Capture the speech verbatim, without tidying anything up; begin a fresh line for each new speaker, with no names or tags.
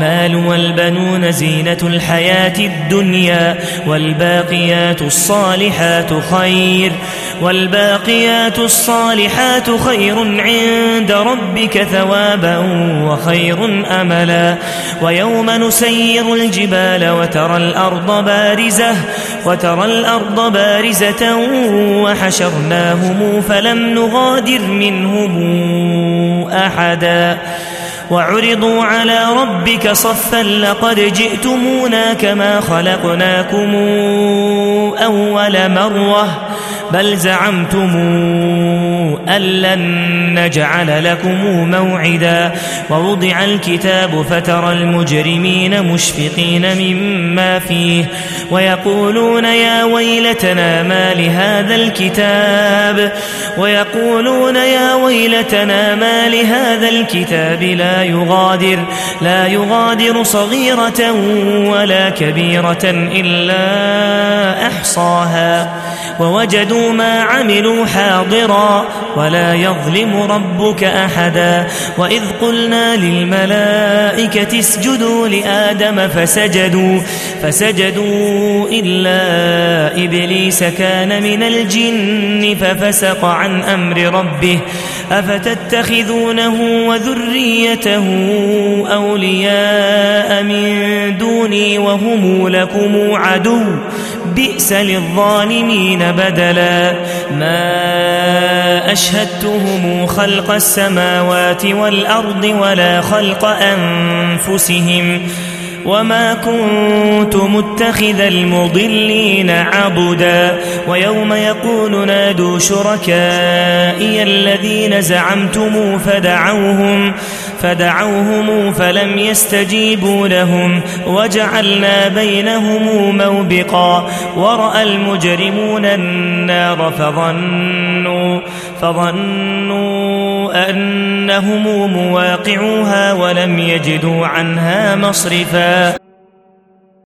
المال والبنون زينة الحياة الدنيا والباقيات الصالحات خير والباقيات الصالحات خير عند ربك ثوابا وخير أملا ويوم نسير الجبال وترى الأرض بارزة وترى الأرض بارزة وحشرناهم فلم نغادر منهم أحدا وعرضوا على ربك صفا لقد جئتمونا كما خلقناكم أول مرة بل زعمتم أن لن نجعل لكم موعدا ووضع الكتاب فترى المجرمين مشفقين مما فيه ويقولون يا ويلتنا ما لهذا الكتاب ويقولون يا ويلتنا ما لهذا الكتاب لا يغادر لا يغادر صغيرة ولا كبيرة إلا أحصاها ووجدوا ما عملوا حاضرا ولا يظلم ربك أحدا وإذ قلنا للملائكة اسجدوا لآدم فسجدوا فسجدوا إلا إبليس كان من الجن ففسق عن أمر ربه أفتتخذونه وذريته أولياء من دوني وهم لكم عدو بئس للظالمين بدلا ما أشهدتهم خلق السماوات والأرض ولا خلق أنفسهم وما كنت متخذ المضلين عبدا ويوم يقول نادوا شركائي الذين زعمتم فدعوهم فدعوهم فلم يستجيبوا لهم وجعلنا بينهم موبقا ورأى المجرمون النار فظنوا فظنوا أنهم مواقعوها ولم يجدوا عنها مصرفا